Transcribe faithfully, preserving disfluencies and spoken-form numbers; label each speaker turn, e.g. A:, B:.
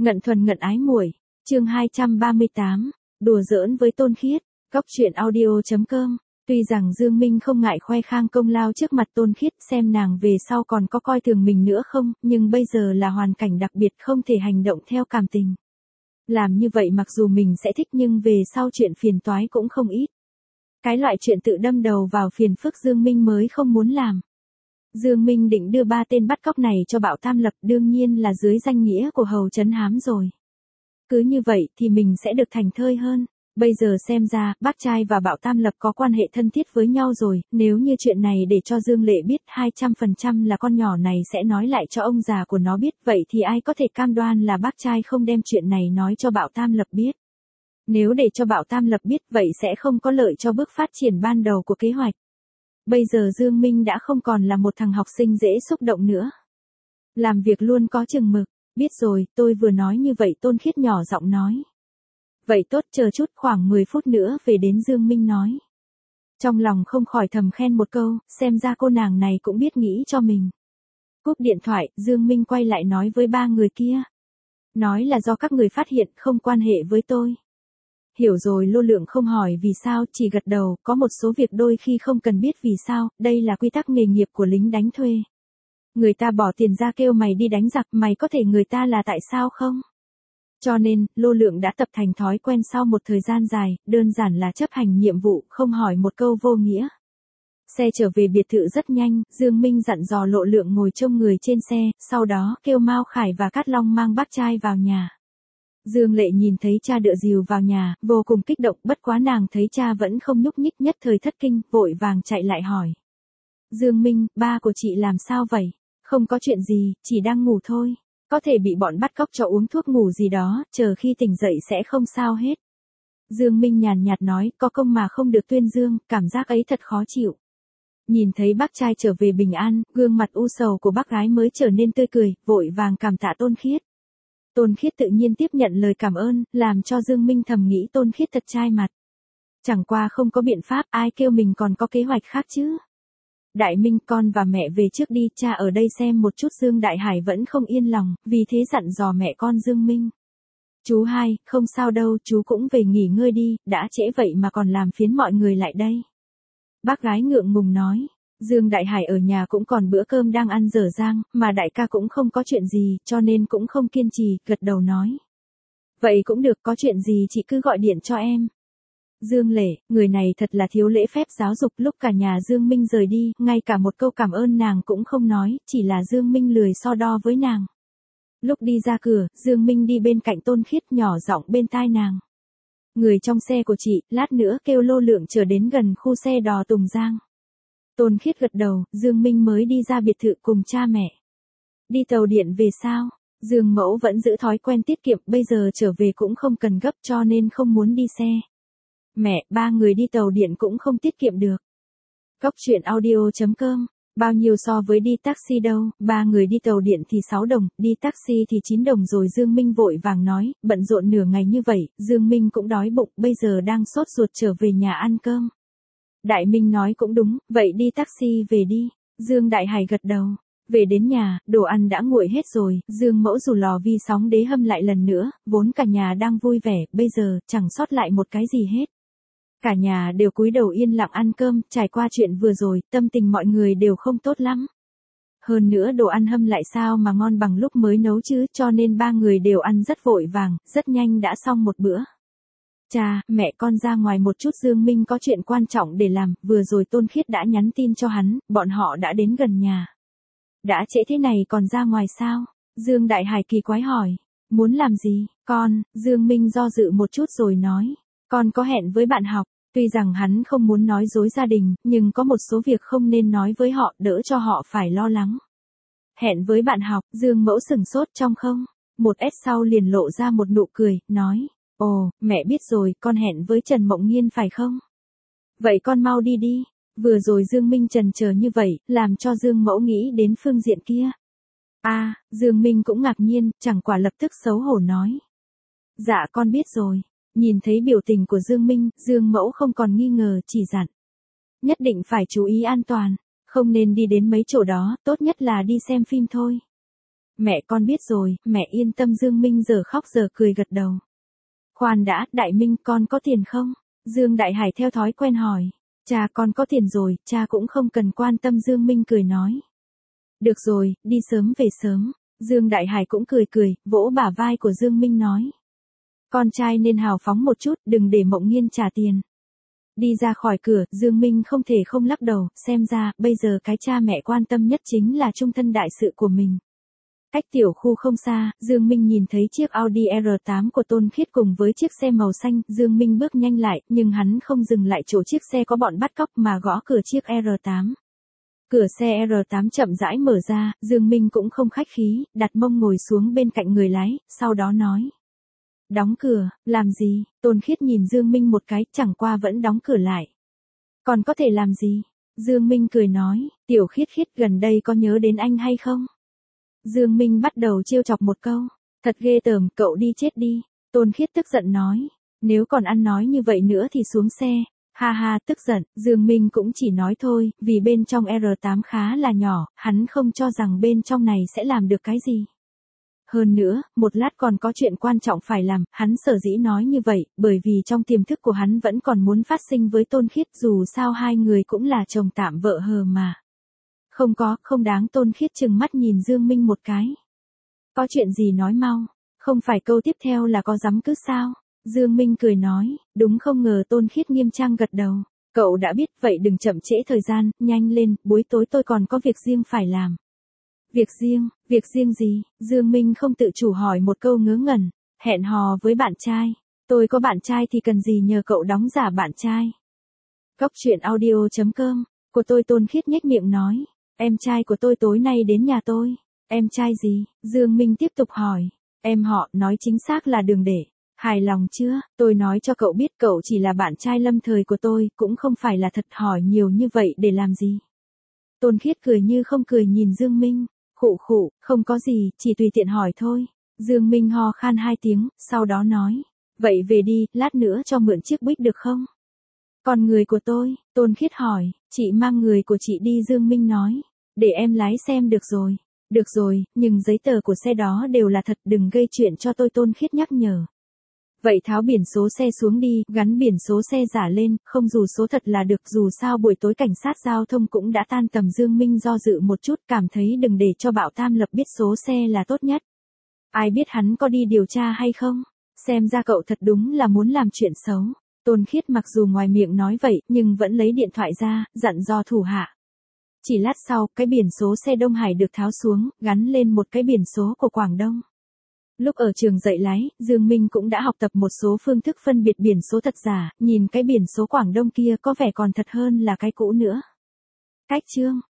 A: Ngận thuần ngận ái muội, chương hai trăm ba mươi tám, đùa giỡn với Tôn Khiết, góc truyện audio chấm com. Tuy rằng Dương Minh không ngại khoe khang công lao trước mặt Tôn Khiết xem nàng về sau còn có coi thường mình nữa không, nhưng bây giờ là hoàn cảnh đặc biệt không thể hành động theo cảm tình. Làm như vậy mặc dù mình sẽ thích nhưng về sau chuyện phiền toái cũng không ít. Cái loại chuyện tự đâm đầu vào phiền phức Dương Minh mới không muốn làm. Dương Minh định đưa ba tên bắt cóc này cho Bảo Tam Lập, đương nhiên là dưới danh nghĩa của Hầu Trấn Hám rồi. Cứ như vậy thì mình sẽ được thành thơi hơn. Bây giờ xem ra, bác trai và Bảo Tam Lập có quan hệ thân thiết với nhau rồi, nếu như chuyện này để cho Dương Lệ biết hai trăm phần trăm là con nhỏ này sẽ nói lại cho ông già của nó biết, vậy thì ai có thể cam đoan là bác trai không đem chuyện này nói cho Bảo Tam Lập biết. Nếu để cho Bảo Tam Lập biết vậy sẽ không có lợi cho bước phát triển ban đầu của kế hoạch. Bây giờ Dương Minh đã không còn là một thằng học sinh dễ xúc động nữa. Làm việc luôn có chừng mực, biết rồi, tôi vừa nói như vậy. Tôn Khiết nhỏ giọng nói. Vậy tốt, chờ chút, khoảng mười phút nữa về đến. Dương Minh nói. Trong lòng không khỏi thầm khen một câu, xem ra cô nàng này cũng biết nghĩ cho mình. Cúp điện thoại, Dương Minh quay lại nói với ba người kia. Nói là do các người phát hiện, không quan hệ với tôi. Hiểu rồi. Lô Lượng không hỏi vì sao, chỉ gật đầu, có một số việc đôi khi không cần biết vì sao, đây là quy tắc nghề nghiệp của lính đánh thuê. Người ta bỏ tiền ra kêu mày đi đánh giặc, mày có thể người ta là tại sao không? Cho nên, Lô Lượng đã tập thành thói quen sau một thời gian dài, đơn giản là chấp hành nhiệm vụ, không hỏi một câu vô nghĩa. Xe trở về biệt thự rất nhanh, Dương Minh dặn dò Lô Lượng ngồi trông người trên xe, sau đó kêu Mao Khải và Cát Long mang bác trai vào nhà. Dương Lệ nhìn thấy cha đựa dìu vào nhà, vô cùng kích động, bất quá nàng thấy cha vẫn không nhúc nhích, nhất thời thất kinh, vội vàng chạy lại hỏi. Dương Minh, ba của chị làm sao vậy? Không có chuyện gì, chỉ đang ngủ thôi. Có thể bị bọn bắt cóc cho uống thuốc ngủ gì đó, chờ khi tỉnh dậy sẽ không sao hết. Dương Minh nhàn nhạt nói, có công mà không được tuyên dương, cảm giác ấy thật khó chịu. Nhìn thấy bác trai trở về bình an, gương mặt u sầu của bác gái mới trở nên tươi cười, vội vàng cảm tạ Tôn Khiết. Tôn Khiết tự nhiên tiếp nhận lời cảm ơn, làm cho Dương Minh thầm nghĩ Tôn Khiết thật trai mặt. Chẳng qua không có biện pháp, ai kêu mình còn có kế hoạch khác chứ. Đại Minh, con và mẹ về trước đi, cha ở đây xem một chút. Dương Đại Hải vẫn không yên lòng, vì thế dặn dò mẹ con Dương Minh. Chú hai, không sao đâu, chú cũng về nghỉ ngơi đi, đã trễ vậy mà còn làm phiến mọi người lại đây. Bác gái ngượng ngùng nói. Dương Đại Hải ở nhà cũng còn bữa cơm đang ăn dở dang, mà đại ca cũng không có chuyện gì, cho nên cũng không kiên trì, gật đầu nói. Vậy cũng được, có chuyện gì chị cứ gọi điện cho em. Dương Lệ, người này thật là thiếu lễ phép giáo dục. Lúc cả nhà Dương Minh rời đi, ngay cả một câu cảm ơn nàng cũng không nói, chỉ là Dương Minh lười so đo với nàng. Lúc đi ra cửa, Dương Minh đi bên cạnh Tôn Khiết, nhỏ giọng bên tai nàng. Người trong xe của chị, lát nữa kêu Lô Lượng trở đến gần khu xe đò Tùng Giang. Tôn Khiết gật đầu, Dương Minh mới đi ra biệt thự cùng cha mẹ. Đi tàu điện về sao? Dương Mẫu vẫn giữ thói quen tiết kiệm, bây giờ trở về cũng không cần gấp cho nên không muốn đi xe. Mẹ, ba người đi tàu điện cũng không tiết kiệm được. Góc truyện audio chấm com, bao nhiêu so với đi taxi đâu, ba người đi tàu điện thì sáu đồng, đi taxi thì chín đồng rồi. Dương Minh vội vàng nói, bận rộn nửa ngày như vậy, Dương Minh cũng đói bụng, bây giờ đang sốt ruột trở về nhà ăn cơm. Đại Minh nói cũng đúng, vậy đi taxi về đi. Dương Đại Hải gật đầu. Về đến nhà, đồ ăn đã nguội hết rồi, Dương Mẫu rủ lò vi sóng đế hâm lại lần nữa, vốn cả nhà đang vui vẻ, bây giờ chẳng sót lại một cái gì hết. Cả nhà đều cúi đầu yên lặng ăn cơm, trải qua chuyện vừa rồi, tâm tình mọi người đều không tốt lắm. Hơn nữa đồ ăn hâm lại sao mà ngon bằng lúc mới nấu chứ, cho nên ba người đều ăn rất vội vàng, rất nhanh đã xong một bữa. Cha, mẹ con ra ngoài một chút. Dương Minh có chuyện quan trọng để làm, vừa rồi Tôn Khiết đã nhắn tin cho hắn, bọn họ đã đến gần nhà. Đã trễ thế này còn ra ngoài sao? Dương Đại Hải kỳ quái hỏi. Muốn làm gì, con? Dương Minh do dự một chút rồi nói. Con có hẹn với bạn học. Tuy rằng hắn không muốn nói dối gia đình, nhưng có một số việc không nên nói với họ, đỡ cho họ phải lo lắng. Hẹn với bạn học, Dương Mẫu sửng sốt trong không? Một s sau liền lộ ra một nụ cười, nói. Ồ, mẹ biết rồi, con hẹn với Trần Mộng Nghiên phải không? Vậy con mau đi đi. Vừa rồi Dương Minh chần chờ như vậy, làm cho Dương Mẫu nghĩ đến phương diện kia. À, Dương Minh cũng ngạc nhiên, chẳng quả lập tức xấu hổ nói. Dạ con biết rồi. Nhìn thấy biểu tình của Dương Minh, Dương Mẫu không còn nghi ngờ, chỉ dặn. Nhất định phải chú ý an toàn, không nên đi đến mấy chỗ đó, tốt nhất là đi xem phim thôi. Mẹ con biết rồi, mẹ yên tâm. Dương Minh giờ khóc giờ cười gật đầu. Khoan đã, Đại Minh con có tiền không? Dương Đại Hải theo thói quen hỏi. Cha con có tiền rồi, cha cũng không cần quan tâm. Dương Minh cười nói. Được rồi, đi sớm về sớm. Dương Đại Hải cũng cười cười, vỗ bả vai của Dương Minh nói. Con trai nên hào phóng một chút, đừng để Mộng Nghiên trả tiền. Đi ra khỏi cửa, Dương Minh không thể không lắc đầu, xem ra, bây giờ cái cha mẹ quan tâm nhất chính là trung thân đại sự của mình. Cách tiểu khu không xa, Dương Minh nhìn thấy chiếc Audi R tám của Tôn Khiết cùng với chiếc xe màu xanh, Dương Minh bước nhanh lại, nhưng hắn không dừng lại chỗ chiếc xe có bọn bắt cóc mà gõ cửa chiếc R tám. Cửa xe R tám chậm rãi mở ra, Dương Minh cũng không khách khí, đặt mông ngồi xuống bên cạnh người lái, sau đó nói. Đóng cửa, làm gì? Tôn Khiết nhìn Dương Minh một cái, chẳng qua vẫn đóng cửa lại. Còn có thể làm gì? Dương Minh cười nói, Tiểu Khiết Khiết gần đây có nhớ đến anh hay không? Dương Minh bắt đầu trêu chọc một câu, thật ghê tởm, cậu đi chết đi. Tôn Khiết tức giận nói, nếu còn ăn nói như vậy nữa thì xuống xe. Ha ha, tức giận, Dương Minh cũng chỉ nói thôi, vì bên trong R tám khá là nhỏ, hắn không cho rằng bên trong này sẽ làm được cái gì. Hơn nữa, một lát còn có chuyện quan trọng phải làm, hắn sở dĩ nói như vậy, bởi vì trong tiềm thức của hắn vẫn còn muốn phát sinh với Tôn Khiết, dù sao hai người cũng là chồng tạm vợ hờ mà. Không có, không đáng. Tôn Khiết trừng mắt nhìn Dương Minh một cái. Có chuyện gì nói mau, không phải câu tiếp theo là có dám cứ sao? Dương Minh cười nói, đúng không ngờ. Tôn Khiết nghiêm trang gật đầu. Cậu đã biết, vậy đừng chậm trễ thời gian, nhanh lên, buổi tối tôi còn có việc riêng phải làm. Việc riêng, việc riêng gì? Dương Minh không tự chủ hỏi một câu ngớ ngẩn. Hẹn hò với bạn trai. Tôi có bạn trai thì cần gì nhờ cậu đóng giả bạn trai. Cóc truyện audio chấm com, của tôi. Tôn Khiết nhếch miệng nói. Em trai của tôi tối nay đến nhà tôi. Em trai gì? Dương Minh tiếp tục hỏi. Em họ, nói chính xác là Đường Để. Hài lòng chưa? Tôi nói cho cậu biết cậu chỉ là bạn trai lâm thời của tôi, cũng không phải là thật. Hỏi nhiều như vậy để làm gì? Tôn Khiết cười như không cười nhìn Dương Minh. Khụ khụ, không có gì, chỉ tùy tiện hỏi thôi. Dương Minh ho khan hai tiếng, sau đó nói. Vậy về đi, lát nữa cho mượn chiếc buýt được không? Còn người của tôi? Tôn Khiết hỏi. Chị mang người của chị đi. Dương Minh nói. Để em lái xem được rồi. Được rồi, nhưng giấy tờ của xe đó đều là thật, đừng gây chuyện cho tôi. Tôn Khiết nhắc nhở. Vậy tháo biển số xe xuống đi, gắn biển số xe giả lên, không dù số thật là được. Dù sao buổi tối cảnh sát giao thông cũng đã tan tầm. Dương Minh do dự một chút, cảm thấy đừng để cho Bảo Tam Lập biết số xe là tốt nhất. Ai biết hắn có đi điều tra hay không? Xem ra cậu thật đúng là muốn làm chuyện xấu. Tôn Khiết mặc dù ngoài miệng nói vậy, nhưng vẫn lấy điện thoại ra, dặn dò thủ hạ. Chỉ lát sau, cái biển số xe Đông Hải được tháo xuống, gắn lên một cái biển số của Quảng Đông. Lúc ở trường dạy lái, Dương Minh cũng đã học tập một số phương thức phân biệt biển số thật giả, nhìn cái biển số Quảng Đông kia có vẻ còn thật hơn là cái cũ nữa. Cách chương